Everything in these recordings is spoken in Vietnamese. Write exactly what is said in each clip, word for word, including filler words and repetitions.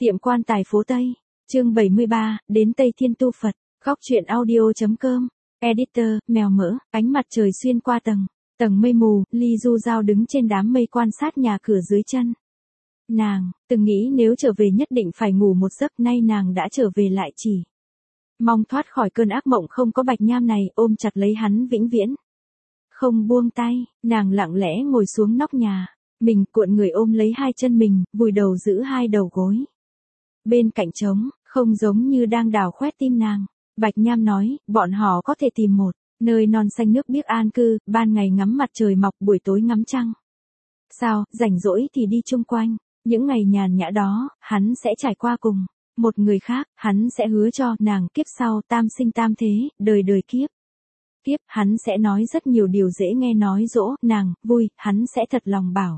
Tiệm quan tài phố Tây, chương bảy mươi ba, đến Tây Thiên tu Phật, góc truyện audio.com, editor, mèo mỡ, ánh mặt trời xuyên qua tầng, tầng mây mù, Ly Du Giao đứng trên đám mây quan sát nhà cửa dưới chân. Nàng, từng nghĩ nếu trở về nhất định phải ngủ một giấc, nay nàng đã trở về lại chỉ mong thoát khỏi cơn ác mộng không có Bạch Nham này, ôm chặt lấy hắn vĩnh viễn. Không buông tay, nàng lặng lẽ ngồi xuống nóc nhà, mình cuộn người ôm lấy hai chân mình, vùi đầu giữ hai đầu gối. Bên cạnh trống, không giống như đang đào khoét tim nàng. Bạch Nham nói, bọn họ có thể tìm một nơi non xanh nước biếc an cư, ban ngày ngắm mặt trời mọc, buổi tối ngắm trăng. Sao, rảnh rỗi thì đi chung quanh. Những ngày nhàn nhã đó, hắn sẽ trải qua cùng một người khác, hắn sẽ hứa cho nàng kiếp sau tam sinh tam thế, đời đời kiếp. Tiếp, hắn sẽ nói rất nhiều điều dễ nghe, nói dỗ nàng vui, hắn sẽ thật lòng bảo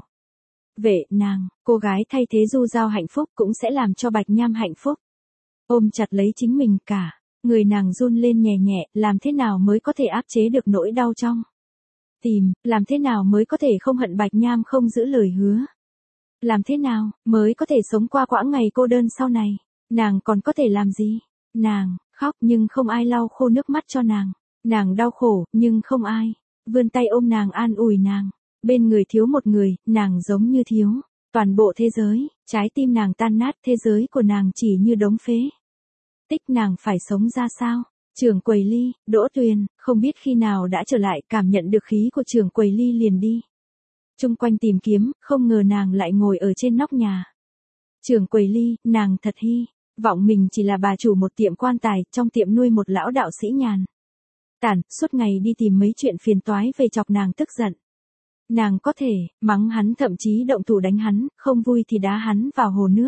vệ nàng. Cô gái thay thế Du Giao hạnh phúc cũng sẽ làm cho Bạch Nham hạnh phúc. Ôm chặt lấy chính mình, cả người nàng run lên nhẹ nhẹ, làm thế nào mới có thể áp chế được nỗi đau trong tìm, làm thế nào mới có thể không hận Bạch Nham không giữ lời hứa. Làm thế nào mới có thể sống qua quãng ngày cô đơn sau này. Nàng còn có thể làm gì? Nàng khóc nhưng không ai lau khô nước mắt cho nàng. Nàng đau khổ nhưng không ai vươn tay ôm nàng an ủi nàng. Bên người thiếu một người, nàng giống như thiếu toàn bộ thế giới. Trái tim nàng tan nát, thế giới của nàng chỉ như đống phế tích. Nàng phải sống ra sao? Trưởng quầy Ly, Đỗ Tuyền, không biết khi nào đã trở lại, cảm nhận được khí của trưởng quầy Ly liền đi chung quanh tìm kiếm, không ngờ nàng lại ngồi ở trên nóc nhà. Trưởng quầy Ly, nàng thật hy vọng mình chỉ là bà chủ một tiệm quan tài, trong tiệm nuôi một lão đạo sĩ nhàn tản, suốt ngày đi tìm mấy chuyện phiền toái về chọc nàng tức giận. Nàng có thể mắng hắn, thậm chí động thủ đánh hắn, không vui thì đá hắn vào hồ nước.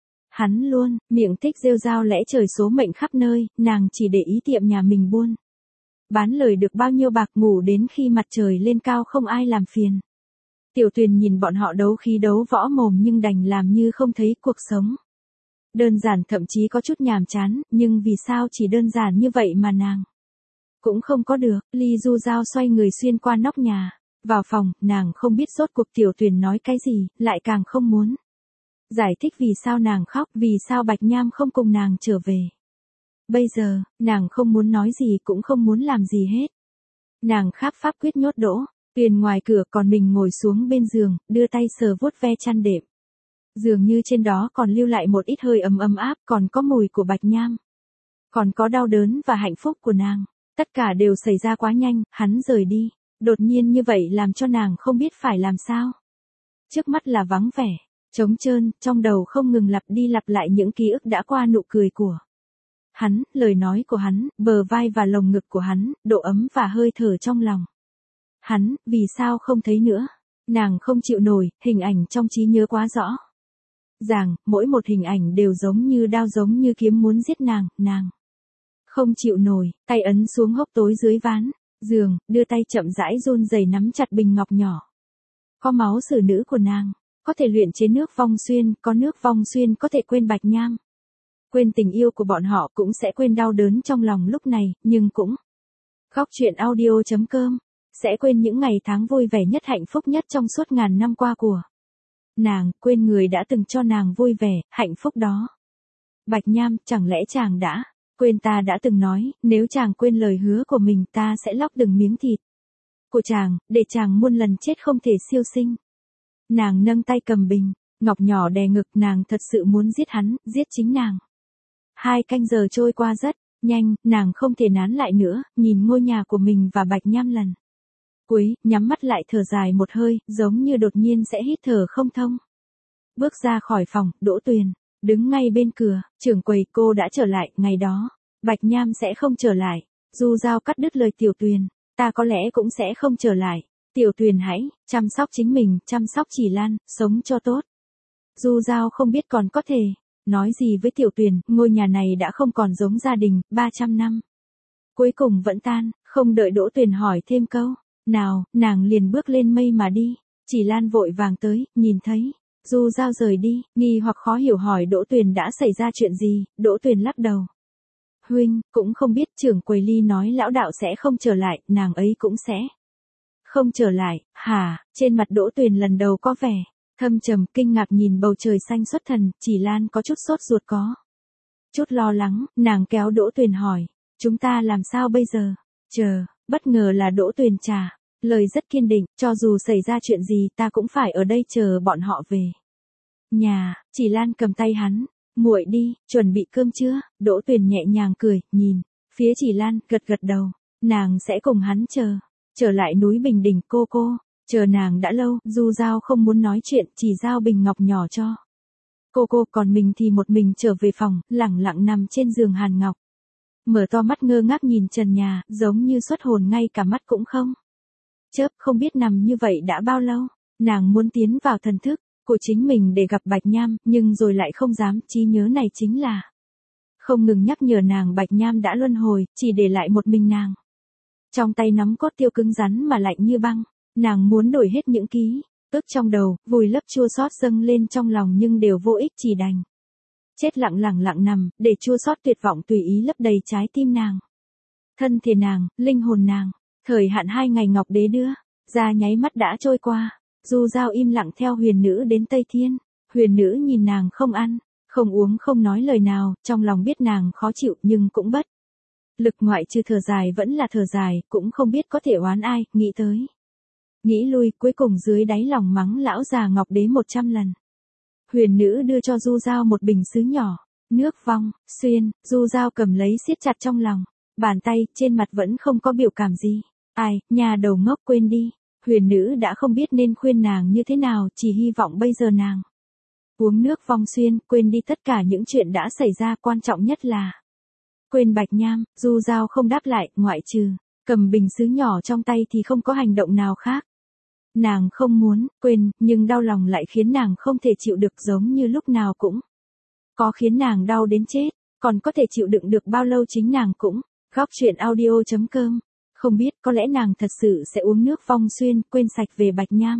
Hắn luôn miệng thích rêu rao lẽ trời số mệnh khắp nơi, nàng chỉ để ý tiệm nhà mình buôn bán lời được bao nhiêu bạc, ngủ đến khi mặt trời lên cao không ai làm phiền. Tiểu Tuyền nhìn bọn họ đấu khí đấu võ mồm nhưng đành làm như không thấy. Cuộc sống đơn giản, thậm chí có chút nhàm chán, nhưng vì sao chỉ đơn giản như vậy mà nàng cũng không có được. Ly Du Giao xoay người xuyên qua nóc nhà vào phòng, nàng không biết rốt cuộc Tiểu Tuyền nói cái gì, lại càng không muốn giải thích vì sao nàng khóc, vì sao Bạch Nham không cùng nàng trở về. Bây giờ, nàng không muốn nói gì cũng không muốn làm gì hết. Nàng kháp pháp quyết nhốt Đỗ Tuyền ngoài cửa, còn mình ngồi xuống bên giường, đưa tay sờ vuốt ve chăn đệm. Dường như trên đó còn lưu lại một ít hơi ấm ấm áp, còn có mùi của Bạch Nham. Còn có đau đớn và hạnh phúc của nàng. Tất cả đều xảy ra quá nhanh, hắn rời đi. Đột nhiên như vậy làm cho nàng không biết phải làm sao. Trước mắt là vắng vẻ, trống trơn, trong đầu không ngừng lặp đi lặp lại những ký ức đã qua, nụ cười của hắn, lời nói của hắn, bờ vai và lồng ngực của hắn, độ ấm và hơi thở trong lòng hắn. Vì sao không thấy nữa? Nàng không chịu nổi, hình ảnh trong trí nhớ quá rõ ràng, mỗi một hình ảnh đều giống như đao, giống như kiếm muốn giết nàng. Nàng không chịu nổi, tay ấn xuống hốc tối dưới ván giường, đưa tay chậm rãi run rẩy nắm chặt bình ngọc nhỏ. Có máu xử nữ của nàng, có thể luyện chế nước vong xuyên, có nước vong xuyên có thể quên Bạch Nham, quên tình yêu của bọn họ, cũng sẽ quên đau đớn trong lòng lúc này, nhưng cũng góc truyện audio.com sẽ quên những ngày tháng vui vẻ nhất, hạnh phúc nhất trong suốt ngàn năm qua của nàng, quên người đã từng cho nàng vui vẻ, hạnh phúc đó. Bạch Nham, chẳng lẽ chàng đã quên ta đã từng nói, nếu chàng quên lời hứa của mình, ta sẽ lóc từng miếng thịt của chàng, để chàng muôn lần chết không thể siêu sinh. Nàng nâng tay cầm bình ngọc nhỏ đè ngực, nàng thật sự muốn giết hắn, giết chính nàng. Hai canh giờ trôi qua rất nhanh, nàng không thể nán lại nữa, nhìn ngôi nhà của mình và Bạch Nham lần cuối, nhắm mắt lại thở dài một hơi, giống như đột nhiên sẽ hít thở không thông. Bước ra khỏi phòng, Đỗ Tuyền đứng ngay bên cửa. Trưởng quầy, cô đã trở lại. Ngày đó Bạch Nham sẽ không trở lại. Du Giao cắt đứt lời Tiểu Tuyền, ta có lẽ cũng sẽ không trở lại. Tiểu Tuyền hãy chăm sóc chính mình, chăm sóc Chỉ Lan, sống cho tốt. Du Giao không biết còn có thể nói gì với Tiểu Tuyền, ngôi nhà này đã không còn giống gia đình, ba trăm năm cuối cùng vẫn tan. Không đợi Đỗ Tuyền hỏi thêm câu nào, nàng liền bước lên mây mà đi. Chỉ Lan vội vàng tới, nhìn thấy Du Giao rời đi, nghi hoặc khó hiểu hỏi Đỗ Tuyền đã xảy ra chuyện gì. Đỗ Tuyền lắc đầu. Huynh cũng không biết, trưởng quầy Ly nói lão đạo sẽ không trở lại, nàng ấy cũng sẽ không trở lại. Hả? Trên mặt Đỗ Tuyền lần đầu có vẻ Thâm trầm kinh ngạc nhìn bầu trời xanh xuất thần, chỉ Lan có chút sốt ruột có. Chút lo lắng, nàng kéo Đỗ Tuyền hỏi, chúng ta làm sao bây giờ? Chờ, bất ngờ là Đỗ Tuyền trả, lời rất kiên định, cho dù xảy ra chuyện gì ta cũng phải ở đây chờ bọn họ về. Nhà, chỉ Lan cầm tay hắn, muội đi, chuẩn bị cơm chưa? Đỗ Tuyền nhẹ nhàng cười, nhìn, phía chỉ Lan, gật gật đầu, nàng sẽ cùng hắn chờ, trở lại núi Bình Đình cô cô, chờ nàng đã lâu, Du Giao không muốn nói chuyện, chỉ giao bình ngọc nhỏ cho. Cô cô còn mình thì một mình trở về phòng, lẳng lặng nằm trên giường Hàn Ngọc. Mở to mắt ngơ ngác nhìn trần nhà, giống như xuất hồn ngay cả mắt cũng không. Chớp không biết nằm như vậy đã bao lâu, nàng muốn tiến vào thần thức của chính mình để gặp Bạch Nham, nhưng rồi lại không dám, trí nhớ này chính là không ngừng nhắc nhở nàng Bạch Nham đã luân hồi, chỉ để lại một mình nàng. Trong tay nắm cốt tiêu cứng rắn mà lạnh như băng, nàng muốn đổi hết những ký ức trong đầu, vùi lấp chua xót dâng lên trong lòng nhưng đều vô ích, chỉ đành chết lặng lặng lặng nằm, để chua xót tuyệt vọng tùy ý lấp đầy trái tim nàng. Thân thể nàng, linh hồn nàng, thời hạn hai ngày Ngọc Đế đưa ra nháy mắt đã trôi qua. Du Giao im lặng theo huyền nữ đến Tây Thiên. Huyền nữ nhìn nàng không ăn, không uống, không nói lời nào, trong lòng biết nàng khó chịu nhưng cũng bất lực, ngoại trừ thở dài vẫn là thở dài, cũng không biết có thể oán ai, nghĩ tới nghĩ lui, cuối cùng dưới đáy lòng mắng lão già Ngọc Đế một trăm lần. Huyền nữ đưa cho Du Giao một bình sứ nhỏ, nước vong xuyên, Du Giao cầm lấy siết chặt trong lòng, bàn tay trên mặt vẫn không có biểu cảm gì. Ai, nhà đầu ngốc, quên đi. Huyền nữ đã không biết nên khuyên nàng như thế nào, chỉ hy vọng bây giờ nàng uống nước vong xuyên, quên đi tất cả những chuyện đã xảy ra, quan trọng nhất là quên Bạch Nham. Du Giao không đáp lại, ngoại trừ cầm bình sứ nhỏ trong tay thì không có hành động nào khác. Nàng không muốn quên, nhưng đau lòng lại khiến nàng không thể chịu được, giống như lúc nào cũng có khiến nàng đau đến chết, còn có thể chịu đựng được bao lâu chính nàng cũng. Góc truyện audio chấm com. Không biết, có lẽ nàng thật sự sẽ uống nước vong xuyên, quên sạch về Bạch Nham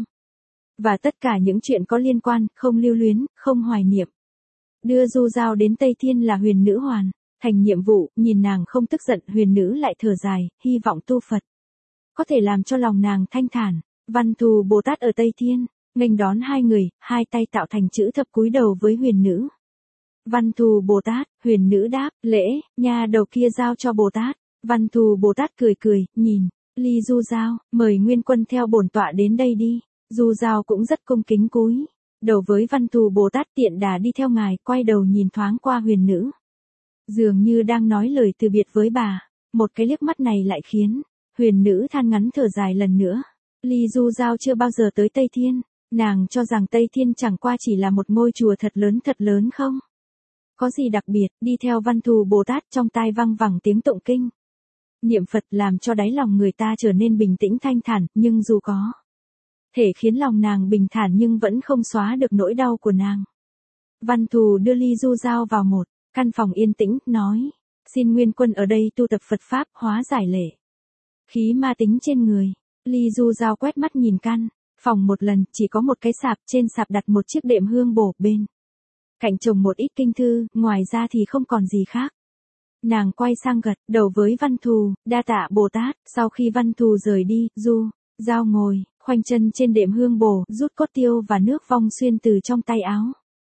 và tất cả những chuyện có liên quan, không lưu luyến, không hoài niệm. Đưa Du Giao đến Tây Thiên là huyền nữ hoàn thành nhiệm vụ, nhìn nàng không tức giận, huyền nữ lại thở dài, hy vọng tu Phật có thể làm cho lòng nàng thanh thản. Văn Thù Bồ Tát ở Tây Thiên nghênh đón hai người, hai tay tạo thành chữ thập cúi đầu với huyền nữ. Văn Thù Bồ Tát, huyền nữ đáp, lễ, nha đầu kia giao cho Bồ Tát. Văn Thù Bồ Tát cười cười, nhìn ly Du Giao, mời Nguyên Quân theo bổn tọa đến đây đi. Du Giao cũng rất cung kính cúi đầu với Văn Thù Bồ Tát, tiện đà đi theo ngài, quay đầu nhìn thoáng qua huyền nữ, dường như đang nói lời từ biệt với bà. Một cái liếc mắt này lại khiến huyền nữ than ngắn thở dài lần nữa. Ly Du Giao chưa bao giờ tới Tây Thiên, nàng cho rằng Tây Thiên chẳng qua chỉ là một ngôi chùa thật lớn thật lớn không có gì đặc biệt. Đi theo Văn Thù Bồ Tát, trong tai văng vẳng tiếng tụng kinh niệm Phật, làm cho đáy lòng người ta trở nên bình tĩnh thanh thản, nhưng dù có thể khiến lòng nàng bình thản nhưng vẫn không xóa được nỗi đau của nàng. Văn Thù đưa Ly Du Giao vào một căn phòng yên tĩnh, nói, xin Nguyên Quân ở đây tu tập Phật Pháp, hóa giải lệ khí ma tính trên người. Ly Du Giao quét mắt nhìn căn phòng một lần, chỉ có một cái sạp, trên sạp đặt một chiếc đệm hương bổ, bên cạnh trồng một ít kinh thư, ngoài ra thì không còn gì khác. Nàng quay sang gật đầu với Văn Thù, đa tạ Bồ Tát. Sau khi Văn Thù rời đi, Du Giao ngồi khoanh chân trên đệm hương bổ, rút cốt tiêu và nước vong xuyên từ trong tay áo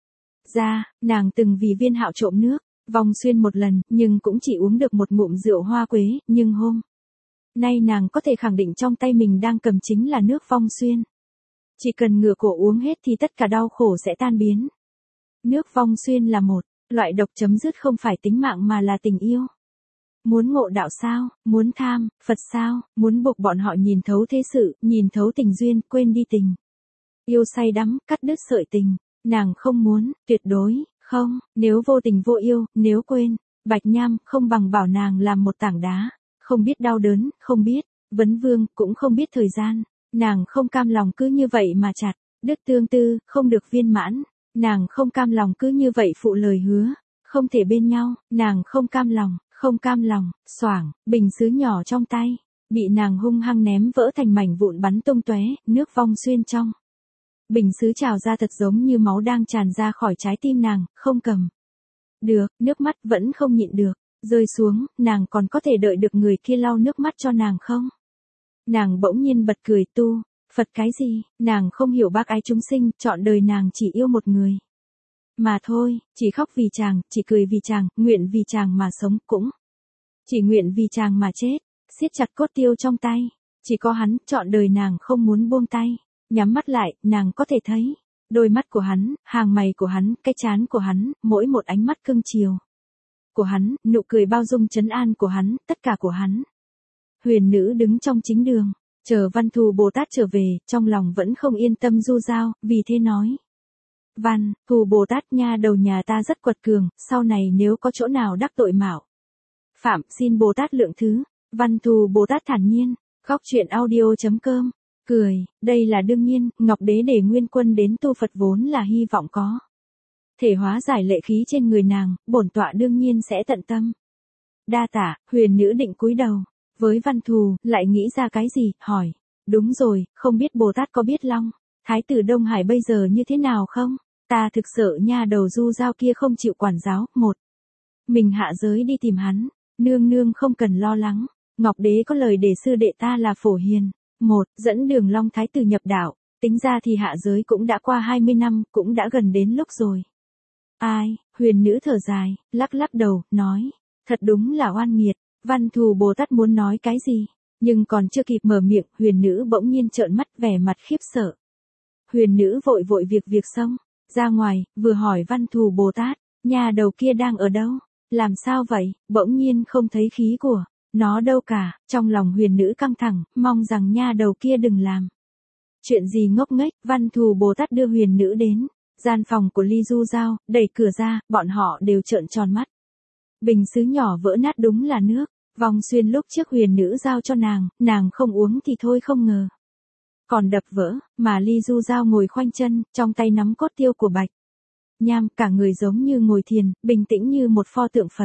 ra. Nàng từng vì Viên Hạo trộm nước vong xuyên một lần, nhưng cũng chỉ uống được một ngụm rượu hoa quế, nhưng hôm nay nàng có thể khẳng định trong tay mình đang cầm chính là nước vong xuyên. Chỉ cần ngửa cổ uống hết thì tất cả đau khổ sẽ tan biến. Nước vong xuyên là một loại độc chấm dứt không phải tính mạng mà là tình yêu. Muốn ngộ đạo sao, muốn tham Phật sao, muốn buộc bọn họ nhìn thấu thế sự, nhìn thấu tình duyên, quên đi tình yêu say đắm, cắt đứt sợi tình. Nàng không muốn, tuyệt đối không. Nếu vô tình vô yêu, nếu quên Bạch Nham, không bằng bảo nàng làm một tảng đá. Không biết đau đớn, không biết vấn vương, cũng không biết thời gian. Nàng không cam lòng cứ như vậy mà chặt đứt tương tư, không được viên mãn. Nàng không cam lòng cứ như vậy phụ lời hứa không thể bên nhau. Nàng không cam lòng, không cam lòng. Xoảng, bình sứ nhỏ trong tay bị nàng hung hăng ném vỡ thành mảnh vụn, bắn tung tóe, nước vong xuyên trong bình sứ trào ra thật giống như máu đang tràn ra khỏi trái tim nàng, không cầm được, nước mắt vẫn không nhịn được rơi xuống. Nàng còn có thể đợi được người kia lau nước mắt cho nàng không? Nàng bỗng nhiên bật cười, tu Phật cái gì, nàng không hiểu bác ái chúng sinh, chọn đời nàng chỉ yêu một người. Mà thôi, chỉ khóc vì chàng, chỉ cười vì chàng, nguyện vì chàng mà sống, cũng chỉ nguyện vì chàng mà chết, siết chặt cốt tiêu trong tay. Chỉ có hắn, chọn đời nàng không muốn buông tay. Nhắm mắt lại, nàng có thể thấy đôi mắt của hắn, hàng mày của hắn, cái trán của hắn, mỗi một ánh mắt cưng chiều của hắn, nụ cười bao dung trấn an của hắn, tất cả của hắn. Huyền nữ đứng trong chính đường, chờ Văn Thù Bồ Tát trở về, trong lòng vẫn không yên tâm du giao, vì thế nói. Văn, Thù Bồ Tát nha, đầu nhà ta rất quật cường, sau này nếu có chỗ nào đắc tội mạo phạm, xin Bồ Tát lượng thứ. Văn Thù Bồ Tát thản nhiên, khóc chuyện audio chấm com, cười, đây là đương nhiên, Ngọc Đế để Nguyên Quân đến tu Phật vốn là hy vọng có thể hóa giải lệ khí trên người nàng, bổn tọa đương nhiên sẽ tận tâm. Đa tạ, huyền nữ định cúi đầu, với Văn Thù, lại nghĩ ra cái gì, hỏi, đúng rồi, không biết Bồ Tát có biết Long Thái tử Đông Hải bây giờ như thế nào không? Ta thực sợ nha đầu du giao kia không chịu quản giáo, một mình hạ giới đi tìm hắn, nương nương không cần lo lắng, Ngọc Đế có lời để sư đệ ta là Phổ Hiền, một, dẫn đường Long Thái tử nhập đạo, tính ra thì hạ giới cũng đã qua hai mươi năm, cũng đã gần đến lúc rồi. Ai, huyền nữ thở dài, lắc lắc đầu, nói, thật đúng là oan nghiệt. Văn Thù Bồ Tát muốn nói cái gì, nhưng còn chưa kịp mở miệng, huyền nữ bỗng nhiên trợn mắt vẻ mặt khiếp sợ. Huyền nữ vội vội việc việc xong, ra ngoài, vừa hỏi Văn Thù Bồ Tát, nhà đầu kia đang ở đâu, làm sao vậy, bỗng nhiên không thấy khí của nó đâu cả, trong lòng huyền nữ căng thẳng, mong rằng nha đầu kia đừng làm chuyện gì ngốc nghếch. Văn Thù Bồ Tát đưa huyền nữ đến gian phòng của Ly Du Giao, đẩy cửa ra, bọn họ đều trợn tròn mắt. Bình sứ nhỏ vỡ nát đúng là nước, vòng xuyên lúc trước huyền nữ giao cho nàng, nàng không uống thì thôi không ngờ còn đập vỡ, mà Ly Du Giao ngồi khoanh chân, trong tay nắm cốt tiêu của Bạch Nham, cả người giống như ngồi thiền, bình tĩnh như một pho tượng Phật.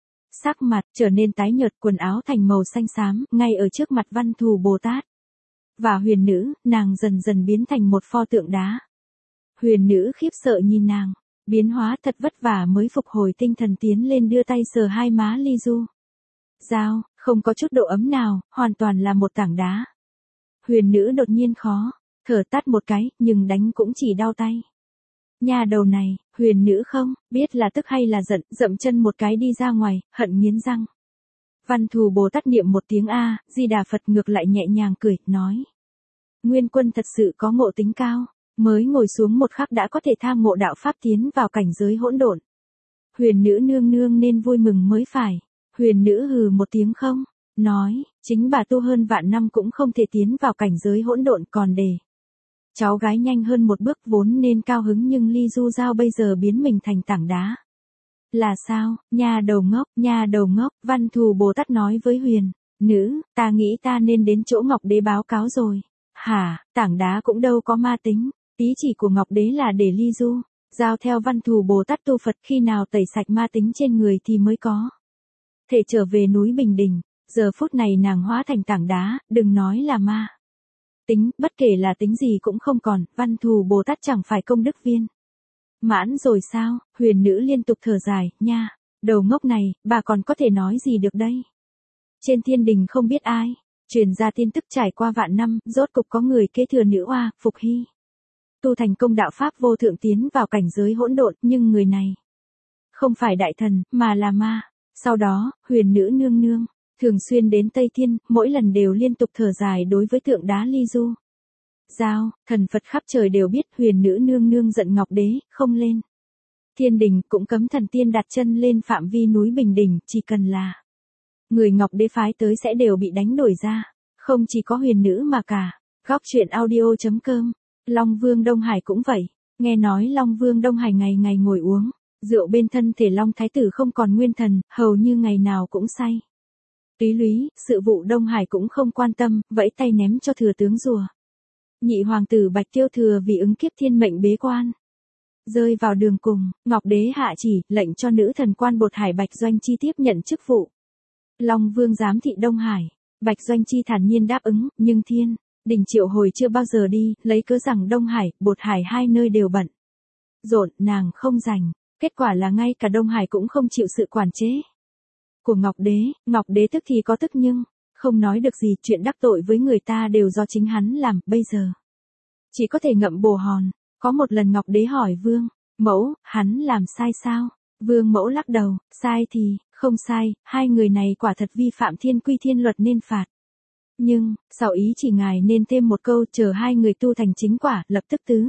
Sắc mặt trở nên tái nhợt, quần áo thành màu xanh xám, ngay ở trước mặt Văn Thù Bồ Tát và huyền nữ, nàng dần dần biến thành một pho tượng đá. Huyền nữ khiếp sợ nhìn nàng, biến hóa thật vất vả mới phục hồi tinh thần tiến lên đưa tay sờ hai má Ly Du Giao, không có chút độ ấm nào, hoàn toàn là một tảng đá. Huyền nữ đột nhiên khó thở tắt một cái, nhưng đánh cũng chỉ đau tay. Nhà đầu này, huyền nữ không biết là tức hay là giận, dậm chân một cái đi ra ngoài, hận nghiến răng. Văn Thù Bồ Tát niệm một tiếng A, Di Đà Phật ngược lại nhẹ nhàng cười, nói. Nguyên Quân thật sự có ngộ tính cao, mới ngồi xuống một khắc đã có thể tha ngộ đạo pháp tiến vào cảnh giới hỗn độn. Huyền nữ nương nương nên vui mừng mới phải. Huyền nữ hừ một tiếng không, nói, chính bà tu hơn vạn năm cũng không thể tiến vào cảnh giới hỗn độn, còn để cháu gái nhanh hơn một bước vốn nên cao hứng, nhưng Ly Du Giao bây giờ biến mình thành tảng đá. Là sao, nhà đầu ngốc, nhà đầu ngốc, Văn Thù Bồ Tát nói với huyền nữ, ta nghĩ ta nên đến chỗ Ngọc Đế báo cáo rồi. Hả, tảng đá cũng đâu có ma tính, ý chỉ của Ngọc Đế là để Ly Du Giao theo Văn Thù Bồ Tát tu Phật, khi nào tẩy sạch ma tính trên người thì mới có thể trở về núi Bình Đình. Giờ phút này nàng hóa thành tảng đá, đừng nói là ma tính, bất kể là tính gì cũng không còn. Văn Thù Bồ Tát chẳng phải công đức viên mãn rồi sao? Huyền nữ liên tục thở dài, nha, đầu ngốc này, bà còn có thể nói gì được đây? Trên thiên đình không biết ai truyền ra tin tức trải qua vạn năm, rốt cục có người kế thừa nữ oa, Phục Hy tu thành công đạo pháp vô thượng tiến vào cảnh giới hỗn độn, nhưng người này không phải đại thần, mà là ma. Sau đó, huyền nữ nương nương thường xuyên đến Tây Thiên, mỗi lần đều liên tục thở dài đối với tượng đá Ly Du Giao. Thần Phật khắp trời đều biết huyền nữ nương nương giận Ngọc Đế, không lên thiên đình, cũng cấm thần tiên đặt chân lên phạm vi núi Bình Đình, chỉ cần là người Ngọc Đế phái tới sẽ đều bị đánh đuổi ra. Không chỉ có huyền nữ mà cả góc chuyện audio chấm com, Long Vương Đông Hải cũng vậy. Nghe nói Long Vương Đông Hải ngày ngày ngồi uống rượu bên thân thể Long Thái tử không còn nguyên thần, hầu như ngày nào cũng say. Túy lúy, sự vụ Đông Hải cũng không quan tâm, vẫy tay ném cho thừa tướng rùa. Nhị hoàng tử Bạch Tiêu Thừa vì ứng kiếp thiên mệnh bế quan rơi vào đường cùng, Ngọc Đế hạ chỉ, lệnh cho nữ thần quan Bột Hải Bạch Doanh Chi tiếp nhận chức vụ Long Vương giám thị Đông Hải. Bạch Doanh Chi thản nhiên đáp ứng, nhưng thiên đình triệu hồi chưa bao giờ đi, lấy cớ rằng Đông Hải, Bột Hải hai nơi đều bận rộn, nàng không rảnh. Kết quả là ngay cả Đông Hải cũng không chịu sự quản chế của Ngọc Đế. Ngọc Đế tức thì có tức nhưng không nói được gì, chuyện đắc tội với người ta đều do chính hắn làm, bây giờ chỉ có thể ngậm bồ hòn. Có một lần Ngọc Đế hỏi Vương Mẫu, hắn làm sai sao? Vương Mẫu lắc đầu, sai thì, không sai, hai người này quả thật vi phạm thiên quy thiên luật nên phạt. Nhưng, sao ý chỉ ngài nên thêm một câu, chờ hai người tu thành chính quả, lập tức tứ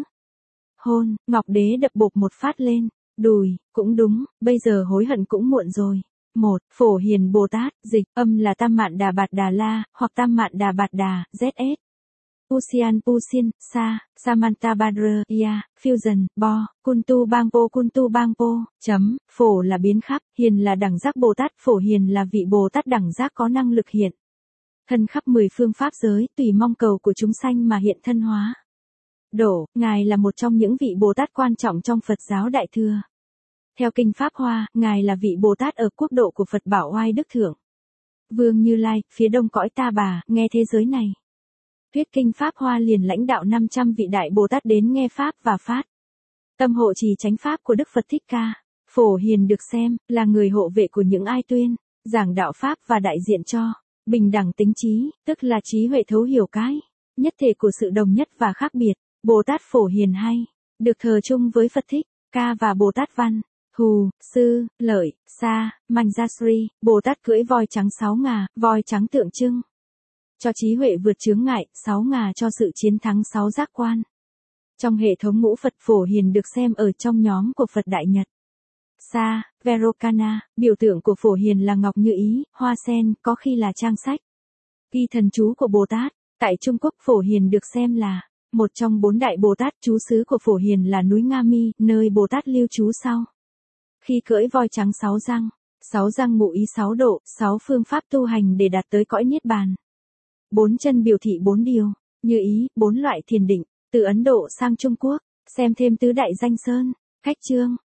hôn. Ngọc Đế đập bộp một phát lên đùi, cũng đúng, bây giờ hối hận cũng muộn rồi. Một, Phổ Hiền Bồ Tát, dịch, âm là Tam Mạn Đà Bạt Đà La, hoặc Tam Mạn Đà Bạt Đà, zét ét. Usian Pusin, Sa, Samantha Badra, Ya, Fusion, Bo, Kuntu Bangpo Kuntu Bangpo, chấm, Phổ là biến khắp, Hiền là đẳng giác Bồ Tát, Phổ Hiền là vị Bồ Tát đẳng giác có năng lực hiện thân khắp mười phương pháp giới, tùy mong cầu của chúng sanh mà hiện thân hóa độ. Ngài là một trong những vị Bồ Tát quan trọng trong Phật giáo Đại Thừa. Theo Kinh Pháp Hoa, Ngài là vị Bồ Tát ở quốc độ của Phật Bảo Oai Đức Thượng Vương Như Lai, phía đông cõi Ta Bà, nghe thế giới này. Thuyết Kinh Pháp Hoa liền lãnh đạo năm trăm vị Đại Bồ Tát đến nghe Pháp và phát tâm hộ trì chánh Pháp của Đức Phật Thích Ca. Phổ Hiền được xem là người hộ vệ của những ai tuyên giảng đạo Pháp và đại diện cho bình đẳng tính trí, tức là trí huệ thấu hiểu cái nhất thể của sự đồng nhất và khác biệt. Bồ Tát Phổ Hiền hay được thờ chung với Phật Thích Ca và Bồ Tát Văn Hù, Sư, Lợi, Sa, Manjasri. Bồ Tát cưỡi voi trắng sáu ngà, voi trắng tượng trưng cho trí huệ vượt chướng ngại, sáu ngà cho sự chiến thắng sáu giác quan. Trong hệ thống ngũ Phật, Phổ Hiền được xem ở trong nhóm của Phật Đại Nhật. Sa, Verokana, biểu tượng của Phổ Hiền là ngọc như ý, hoa sen, có khi là trang sách ghi thần chú của Bồ Tát. Tại Trung Quốc, Phổ Hiền được xem là một trong bốn đại Bồ Tát. Trú xứ của Phổ Hiền là núi Nga Mi, nơi Bồ Tát lưu trú sau khi cưỡi voi trắng sáu răng. Sáu răng ngụ ý sáu độ, sáu phương pháp tu hành để đạt tới cõi niết bàn. Bốn chân biểu thị bốn điều, như ý, bốn loại thiền định. Từ Ấn Độ sang Trung Quốc, xem thêm tứ đại danh sơn, cách chương.